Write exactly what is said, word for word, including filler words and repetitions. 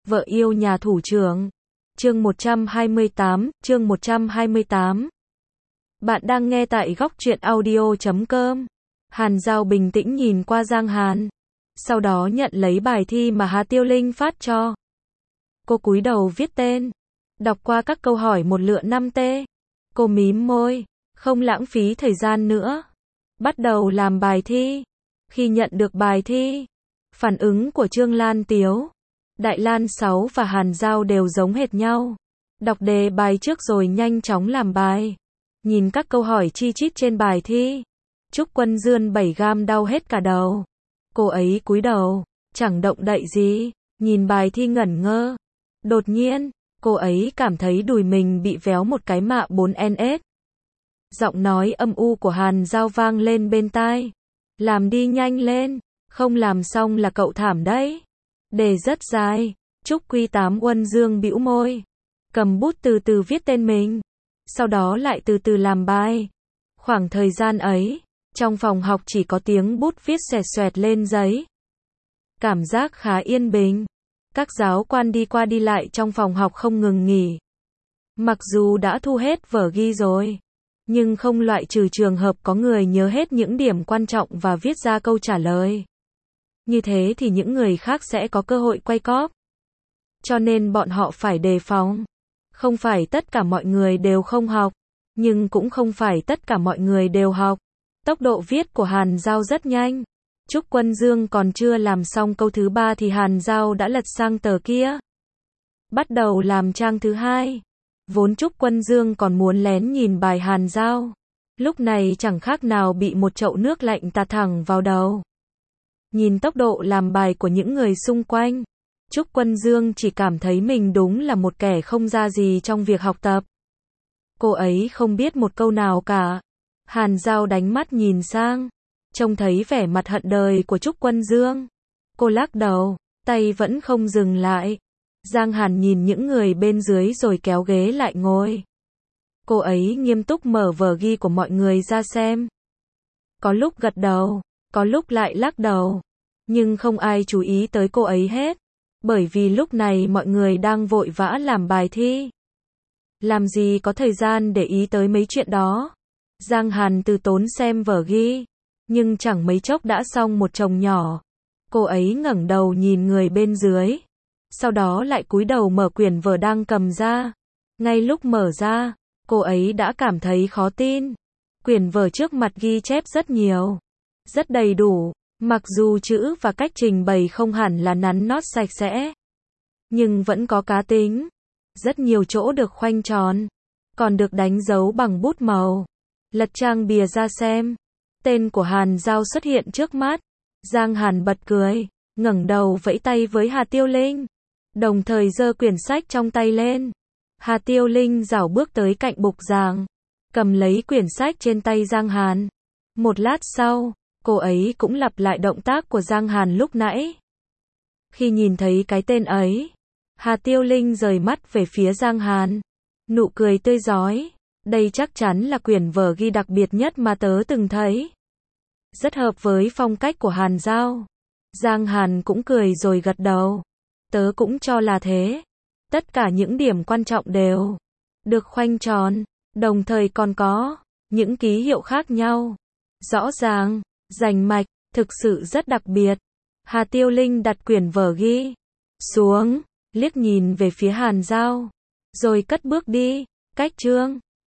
Vợ yêu nhà thủ trưởng. Chương một trăm hai mươi tám, chương một trăm hai mươi tám. Bạn đang nghe tại góc truyện audio chấm com. Hàn Giao bình tĩnh nhìn qua Giang Hàn, sau đó nhận lấy bài thi mà Hà Tiêu Linh phát cho. Cô cúi đầu viết tên, đọc qua các câu hỏi một lượt năm t. Cô mím môi, không lãng phí thời gian nữa, bắt đầu làm bài thi. Khi nhận được bài thi, phản ứng của Trương Lan Tiếu, Đại Lan Sáu và Hàn Giao đều giống hệt nhau. Đọc đề bài trước rồi nhanh chóng làm bài. Nhìn các câu hỏi chi chít trên bài thi, Trúc Quân Dương bảy gam đau hết cả đầu. Cô ấy cúi đầu, chẳng động đậy gì, nhìn bài thi ngẩn ngơ. Đột nhiên, cô ấy cảm thấy đùi mình bị véo một cái mạ bốn en ét. Giọng nói âm u của Hàn Giao vang lên bên tai. Làm đi nhanh lên, không làm xong là cậu thảm đấy. Đề rất dài. Trúc Quy Tám Quân Dương bĩu môi, cầm bút từ từ viết tên mình, sau đó lại từ từ làm bài. Khoảng thời gian ấy, trong phòng học chỉ có tiếng bút viết xoẹt xoẹt lên giấy. Cảm giác khá yên bình. Các giáo quan đi qua đi lại trong phòng học không ngừng nghỉ. Mặc dù đã thu hết vở ghi rồi, nhưng không loại trừ trường hợp có người nhớ hết những điểm quan trọng và viết ra câu trả lời. Như thế thì những người khác sẽ có cơ hội quay cóp. Cho nên bọn họ phải đề phòng. Không phải tất cả mọi người đều không học, nhưng cũng không phải tất cả mọi người đều học. Tốc độ viết của Hàn Giao rất nhanh. Trúc Quân Dương còn chưa làm xong câu thứ ba thì Hàn Giao đã lật sang tờ kia, bắt đầu làm trang thứ hai. Vốn Trúc Quân Dương còn muốn lén nhìn bài Hàn Giao, lúc này chẳng khác nào bị một chậu nước lạnh tạt thẳng vào đầu. Nhìn tốc độ làm bài của những người xung quanh, Trúc Quân Dương chỉ cảm thấy mình đúng là một kẻ không ra gì trong việc học tập. Cô ấy không biết một câu nào cả. Hàn Giao đánh mắt nhìn sang, trông thấy vẻ mặt hận đời của Trúc Quân Dương. Cô lắc đầu, tay vẫn không dừng lại. Giang Hàn nhìn những người bên dưới rồi kéo ghế lại ngồi. Cô ấy nghiêm túc mở vở ghi của mọi người ra xem. Có lúc gật đầu, có lúc lại lắc đầu. Nhưng không ai chú ý tới cô ấy hết. Bởi vì lúc này mọi người đang vội vã làm bài thi. Làm gì có thời gian để ý tới mấy chuyện đó. Giang Hàn từ tốn xem vở ghi, nhưng chẳng mấy chốc đã xong một chồng nhỏ. Cô ấy ngẩng đầu nhìn người bên dưới, sau đó lại cúi đầu mở quyển vở đang cầm ra. Ngay lúc mở ra, cô ấy đã cảm thấy khó tin. Quyển vở trước mặt ghi chép rất nhiều, rất đầy đủ. Mặc dù chữ và cách trình bày không hẳn là nắn nót sạch sẽ, nhưng vẫn có cá tính. Rất nhiều chỗ được khoanh tròn, còn được đánh dấu bằng bút màu. Lật trang bìa ra xem, tên của Hàn Giao xuất hiện trước mắt. Giang Hàn bật cười, ngẩng đầu vẫy tay với Hà Tiêu Linh, đồng thời giơ quyển sách trong tay lên. Hà Tiêu Linh rảo bước tới cạnh bục giảng, cầm lấy quyển sách trên tay Giang Hàn. Một lát sau, cô ấy cũng lặp lại động tác của Giang Hàn lúc nãy. Khi nhìn thấy cái tên ấy, Hà Tiêu Linh rời mắt về phía Giang Hàn, nụ cười tươi rói. Đây chắc chắn là quyển vở ghi đặc biệt nhất mà tớ từng thấy. Rất hợp với phong cách của Hàn Giao. Giang Hàn cũng cười rồi gật đầu. Tớ cũng cho là thế. Tất cả những điểm quan trọng đều được khoanh tròn, đồng thời còn có những ký hiệu khác nhau. Rõ ràng, rành mạch, thực sự rất đặc biệt. Hà Tiêu Linh đặt quyển vở ghi xuống, liếc nhìn về phía Hàn Giao, rồi cất bước đi. Cách chương